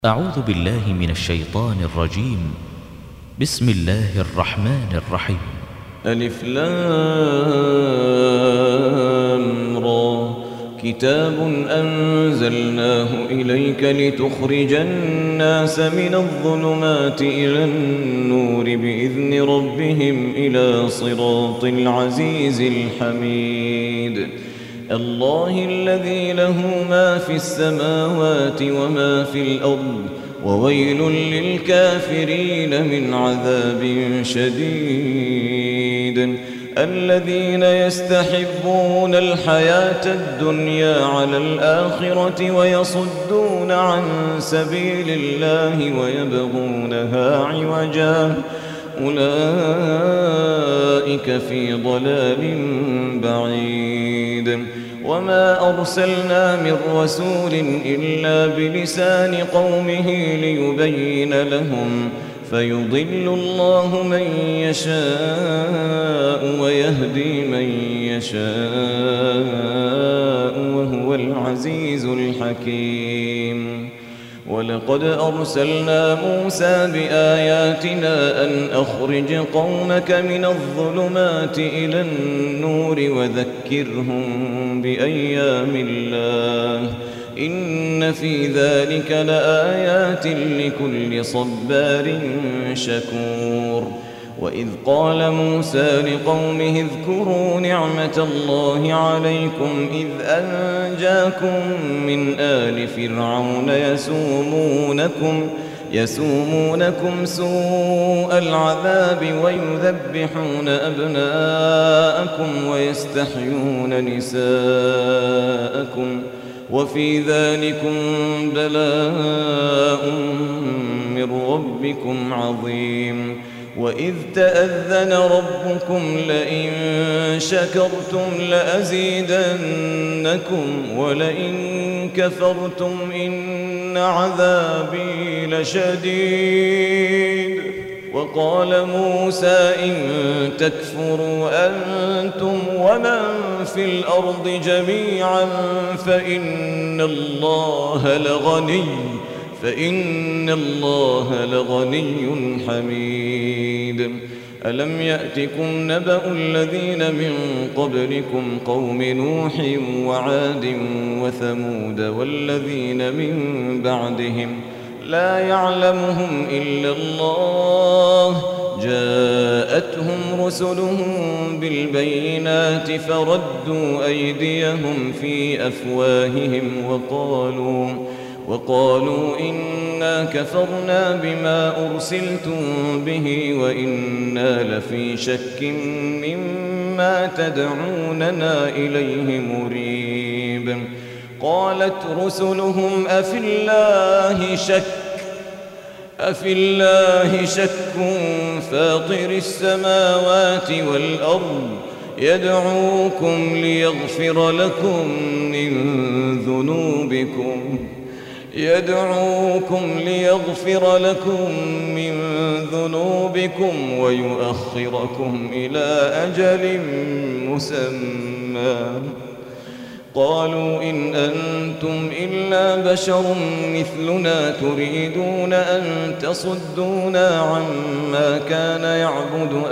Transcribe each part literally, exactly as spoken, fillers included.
أعوذ بالله من الشيطان الرجيم. بسم الله الرحمن الرحيم. ألف لام را. كتاب أنزلناه إليك لتخرج الناس من الظلمات إلى النور بإذن ربهم إلى صراط العزيز الحميد. الله الذي له ما في السماوات وما في الأرض، وويل للكافرين من عذاب شديد. الذين يستحبون الحياة الدنيا على الآخرة ويصدون عن سبيل الله ويبغونها عوجا، أولئك في ضلال بعيد. وما أرسلنا من رسول إلا بلسان قومه ليبين لهم، فيضل الله من يشاء ويهدي من يشاء وهو العزيز الحكيم. ولقد أرسلنا موسى بآياتنا أن أخرج قومك من الظلمات إلى النور وذكرهم بأيام الله، إن في ذلك لآيات لكل صبار شكور. وإذ قال موسى لقومه اذكروا نعمة الله عليكم إذ أنجاكم من آل فرعون يسومونكم يسومونكم سوء العذاب ويذبحون أبناءكم ويستحيون نساءكم، وفي ذلكم بلاء من ربكم عظيم. وإذ تأذن ربكم لئن شكرتم لأزيدنكم ولئن كفرتم إن عذابي لشديد. وقال موسى إن تكفروا أنتم ومن في الأرض جميعا فإن الله لغني فإن الله لغني حميد. ألم يأتكم نبأ الذين من قبلكم قوم نوح وعاد وثمود والذين من بعدهم لا يعلمهم إلا الله، جاءتهم رسلهم بالبينات فردوا أيديهم في أفواههم وقالوا وقالوا إنا كفرنا بما أرسلتم به وإنا لفي شك مما تدعوننا إليه مريب. قالت رسلهم أفي الله شك أفي الله شك فاطر السماوات والأرض يدعوكم ليغفر لكم من ذنوبكم يدعوكم ليغفر لكم من ذنوبكم ويؤخركم إلى أجل مسمى. قالوا إن أنتم إلا بشر مثلنا تريدون أن تصدونا عما كان يعبد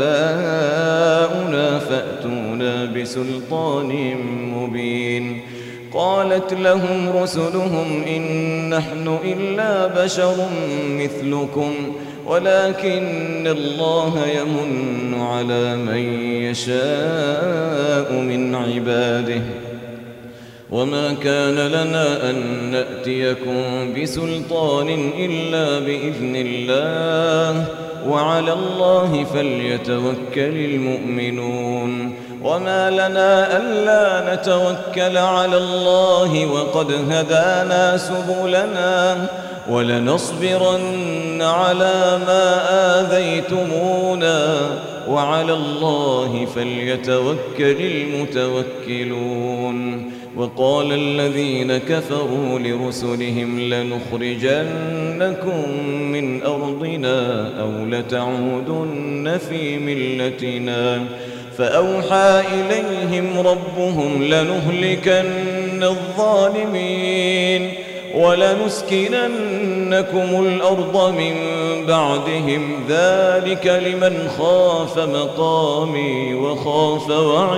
آباؤنا فأتونا بسلطان مبين. قالت لهم رسلهم إن نحن إلا بشر مثلكم ولكن الله يمن على من يشاء من عباده، وما كان لنا أن نأتيكم بسلطان إلا بإذن الله، وعلى الله فليتوكل المؤمنون. وما لنا ألا نتوكل على الله وقد هدانا سبلنا ولنصبرن على ما آذيتمونا وعلى الله فليتوكل المتوكلون. وقال الذين كفروا لرسلهم لنخرجنكم من أرضنا أو لتعودن في ملتنا، فأوحى إليهم ربهم لنهلكن الظالمين ولنسكننكم الأرض من بعدهم ذلك لمن خاف مقامي وخاف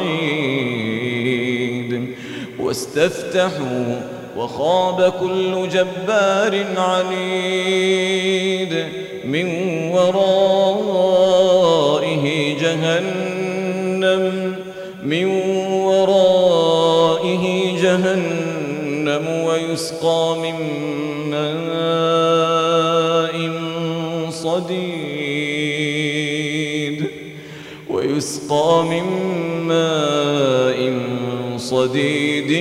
وعيد واستفتحوا وخاب كل جبار عنيد من ورائه جهنم من ورائه جهنم ويسقى من ماء صديد ويسقى من ماء صديد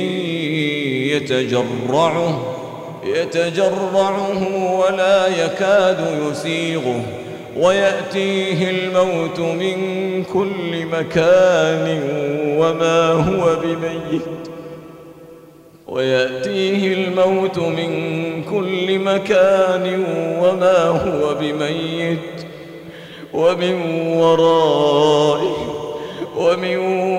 يتجرعه يتجرعه ولا يكاد يسيغه ويأتيه الموت من كل مكان وما هو بميت ويأتيه الموت من كل مكان وما هو بميت ومن ورائه ومن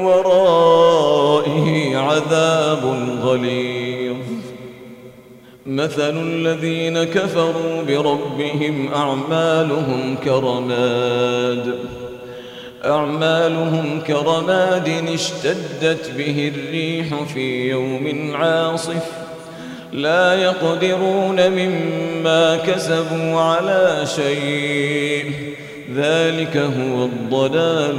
ورائه عذاب غليظ مثل الذين كفروا بربهم أعمالهم كرماد أعمالهم كرماد اشتدت به الريح في يوم عاصف لا يقدرون مما كسبوا على شيء ذلك هو الضلال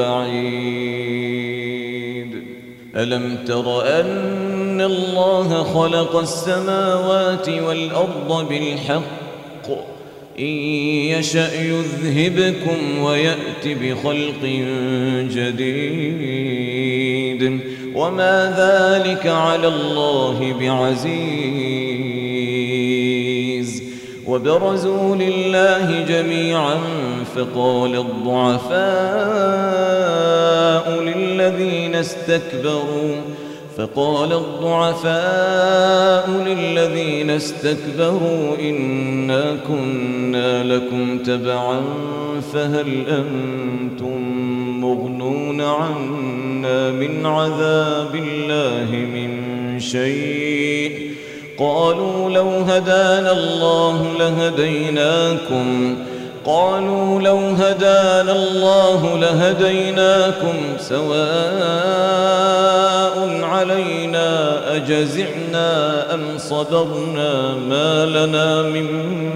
البعيد ألم تر أن الله خلق السماوات والأرض بالحق إن يشأ يذهبكم ويأت بخلق جديد وما ذلك على الله بعزيز وبرزوا لله جميعا فقال الضعفاء للذين استكبروا فقال الضعفاء للذين استكبروا إنا كنا لكم تبعا فهل أنتم مغنون عنا من عذاب الله من شيء قالوا لو هدانا الله لهديناكم قالوا لو هدانا الله لهديناكم سواء علينا أجزعنا أم صبرنا ما لنا من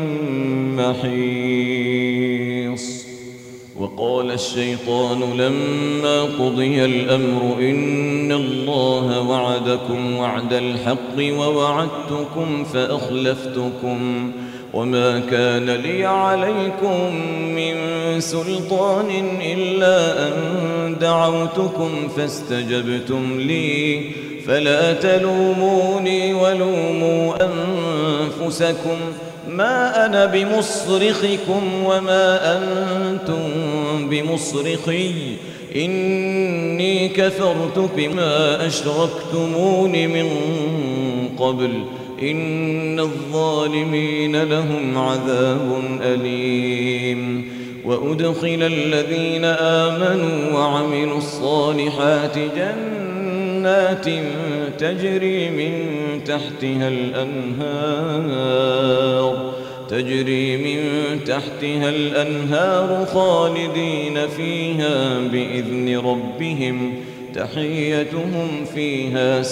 محيص وقال الشيطان لما قضي الأمر إن الله وعدكم وعد الحق ووعدتكم فأخلفتكم وما كان لي عليكم من سلطان إلا أن دعوتكم فاستجبتم لي فلا تلوموني ولوموا أنفسكم ما أنا بمصرخكم وما أنتم بمصرخي إني كفرت بما أشركتمون من قبل إن الظالمين لهم عذاب أليم وأدخل الذين آمنوا وعملوا الصالحات جنات تجري من تحتها الأنهار تجري من تحتها الأنهار خالدين فيها بإذن ربهم تحيتهم فيها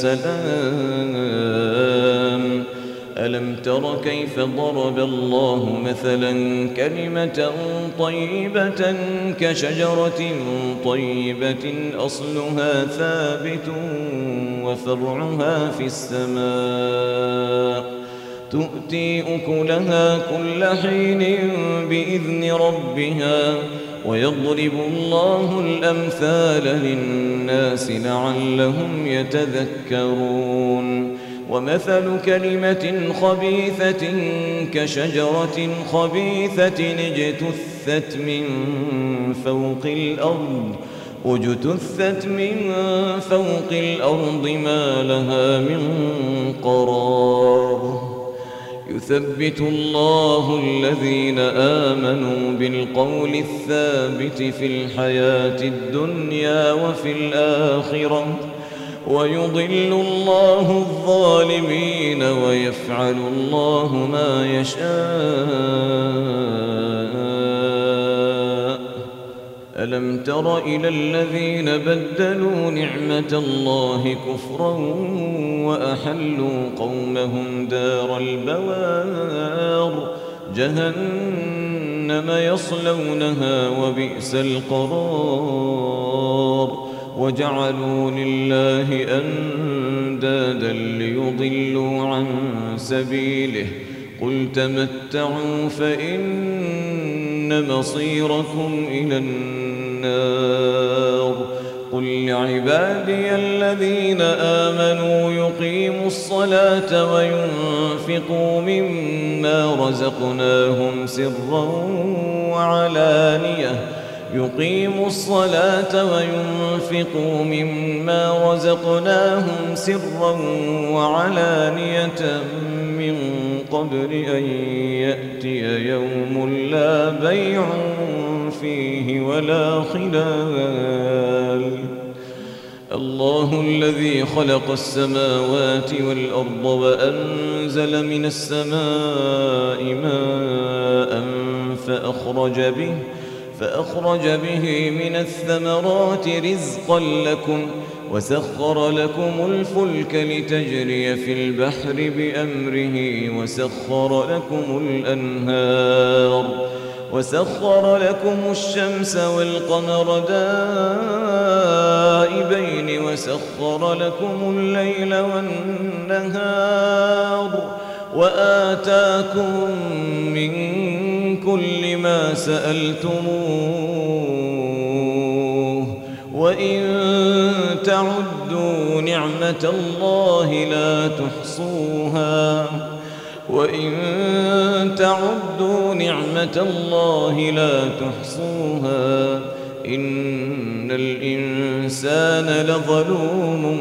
سلام ألم تر كيف ضرب الله مثلا كلمة طيبة كشجرة طيبة أصلها ثابت وفرعها في السماء تؤتي أكلها كل حين بإذن ربها ويضرب الله الأمثال للناس لعلهم يتذكرون ومثل كلمة خبيثة كشجرة خبيثة اجتثت من فوق الأرض اجتثت من فوق الأرض ما لها من قرار يثبت الله الذين آمنوا بالقول الثابت في الحياة الدنيا وفي الآخرة ويضل الله الظالمين ويفعل الله ما يشاء. ألم تر إلى الذين بدلوا نعمة الله كفرا وأحلوا قومهم دار البوار جهنم يصلونها وبئس القرار. وجعلوا لله أندادا ليضلوا عن سبيله قل تمتعوا فإن مصيركم إلى النار. قل لعبادي الذين آمنوا يقيموا الصلاة وينفقوا مما رزقناهم سرا وعلانية يقيموا الصلاة وينفقوا مما رزقناهم سرا وعلانية من قبل أن يأتي يوم لا بيع فيه ولا خلال. الله الذي خلق السماوات والأرض وأنزل من السماء ماء فأخرج به فأخرج به من الثمرات رزقا لكم وسخر لكم الفلك لتجري في البحر بأمره وسخر لكم الأنهار وسخر لكم الشمس والقمر دائبين وسخر لكم الليل والنهار وآتاكم من كل ما سألتموه وإن تعدوا نعمة الله لا تحصوها وإن تعدوا نعمة الله لا تحصوها إن الإنسان لظلوم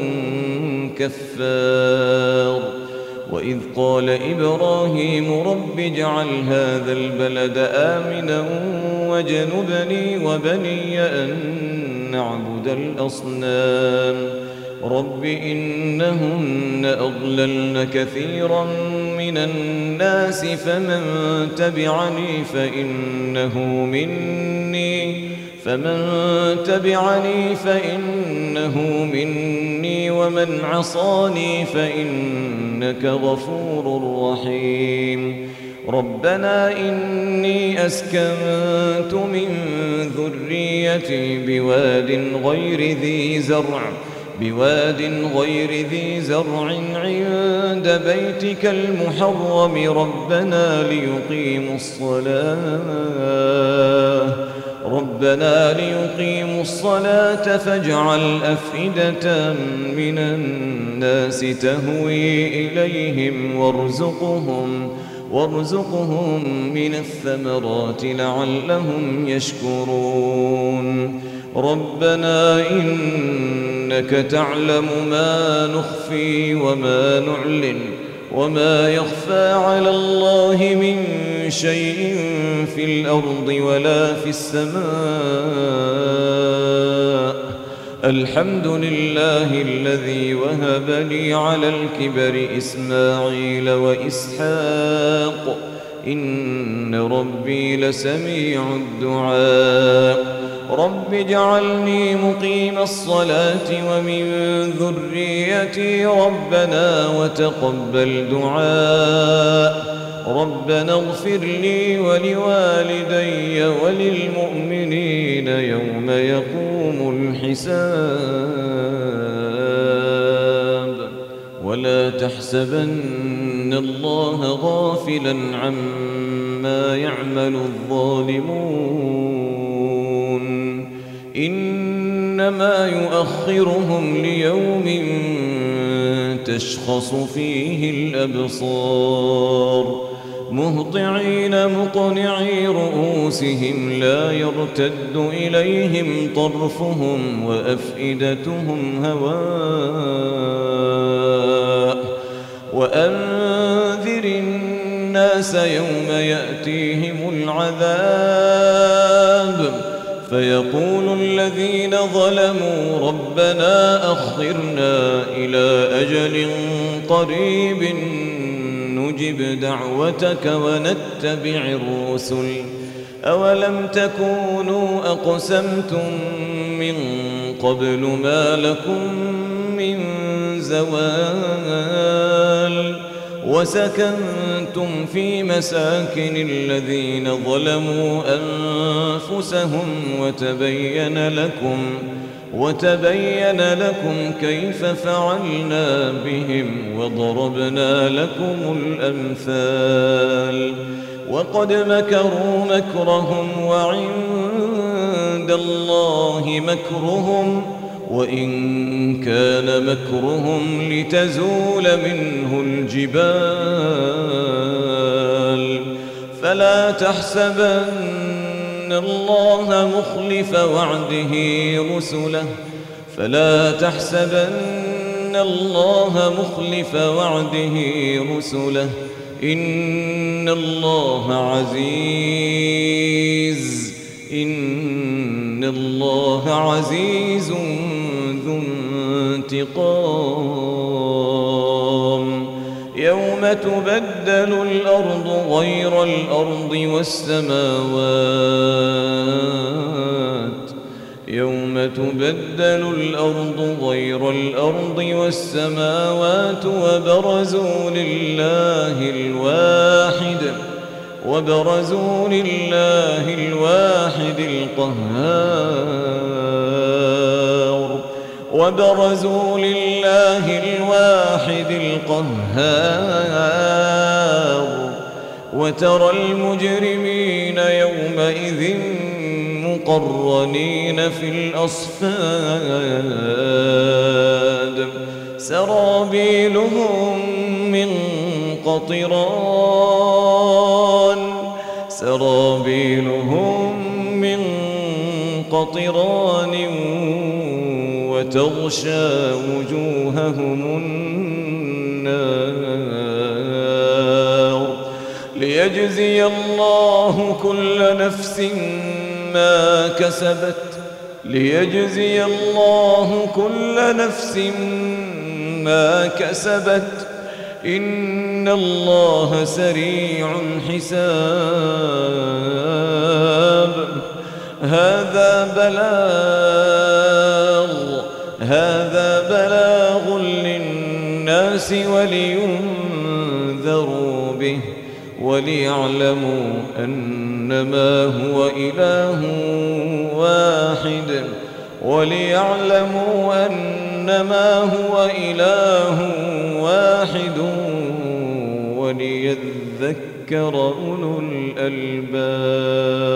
كفار. وإذ قال إبراهيم رب اجعل هذا البلد آمنا واجنبني وبني أن نعبد الأصنام رب إنهن أضللن كثيرا من الناس فمن تبعني فإنه مني فمن تبعني فإنه مني ومن عصاني فإنك غفور رحيم. ربنا إني أسكنت من ذريتي بواد غير ذي زرع بواد غير ذي زرع عند بيتك المحرم ربنا ليقيموا الصلاة ربنا ليقيموا الصلاة فاجعل أفئدة من الناس تهوي إليهم وارزقهم وارزقهم من الثمرات لعلهم يشكرون. ربنا إنك تعلم ما نخفي وما نعلن وما يخفى على الله من شيء في الأرض ولا في السماء. الحمد لله الذي وهب لي على الكبر إسماعيل وإسحاق إن ربي لسميع الدعاء. رب اجعلني مقيم الصلاة ومن ذريتي ربنا وتقبل دعاء. ربنا اغفر لي ولوالدي وللمؤمنين يوم يقوم الحساب. ولا تحسبن الله غافلا عما يعمل الظالمون إنما يؤخرهم ليوم تشخص فيه الأبصار مهطعين مقنعي رؤوسهم لا يرتد إليهم طرفهم وأفئدتهم هواء. وأنذر الناس يوم يأتيهم العذاب فيقول الذين ظلموا ربنا أخرنا إلى أجل قريب نجب دعوتك ونتبع الرسل أولم تكونوا أقسمتم من قبل ما لكم من زوال وسكنتم في مساكن الذين ظلموا أنفسهم وتبين لكم وتبين لكم كيف فعلنا بهم وضربنا لكم الأمثال وقد مكروا مكرهم وعند الله مكرهم وإن كان مكرهم لتزول منه الجبال فلا تحسبن الله مخلف وعده رسله فلا تحسبن الله مخلف وعده رسله إن الله عزيز إن الله عزيز ذو انتقام يوم تبدل الأرض غير الأرض والسماوات يوم تبدل الأرض غير الأرض والسماوات وبرزوا لله الواحد وبرزوا لله الواحد القهار وبرزوا لله الواحد القهار وترى المجرمين يومئذ مقرنين في الأصفاد سرابيلهم من قطران سرابيلهم من قطران وتغشى وجوههم النار ليجزي الله كل نفس ما كسبت ليجزي الله كل نفس ما كسبت إن الله سريع الحساب هذا بلاغ هذا بلاغ للناس ولينذروا به وليعلموا أنما هو إله واحد وليعلموا أنما هو إله واحد وليذكر أولو الألباب.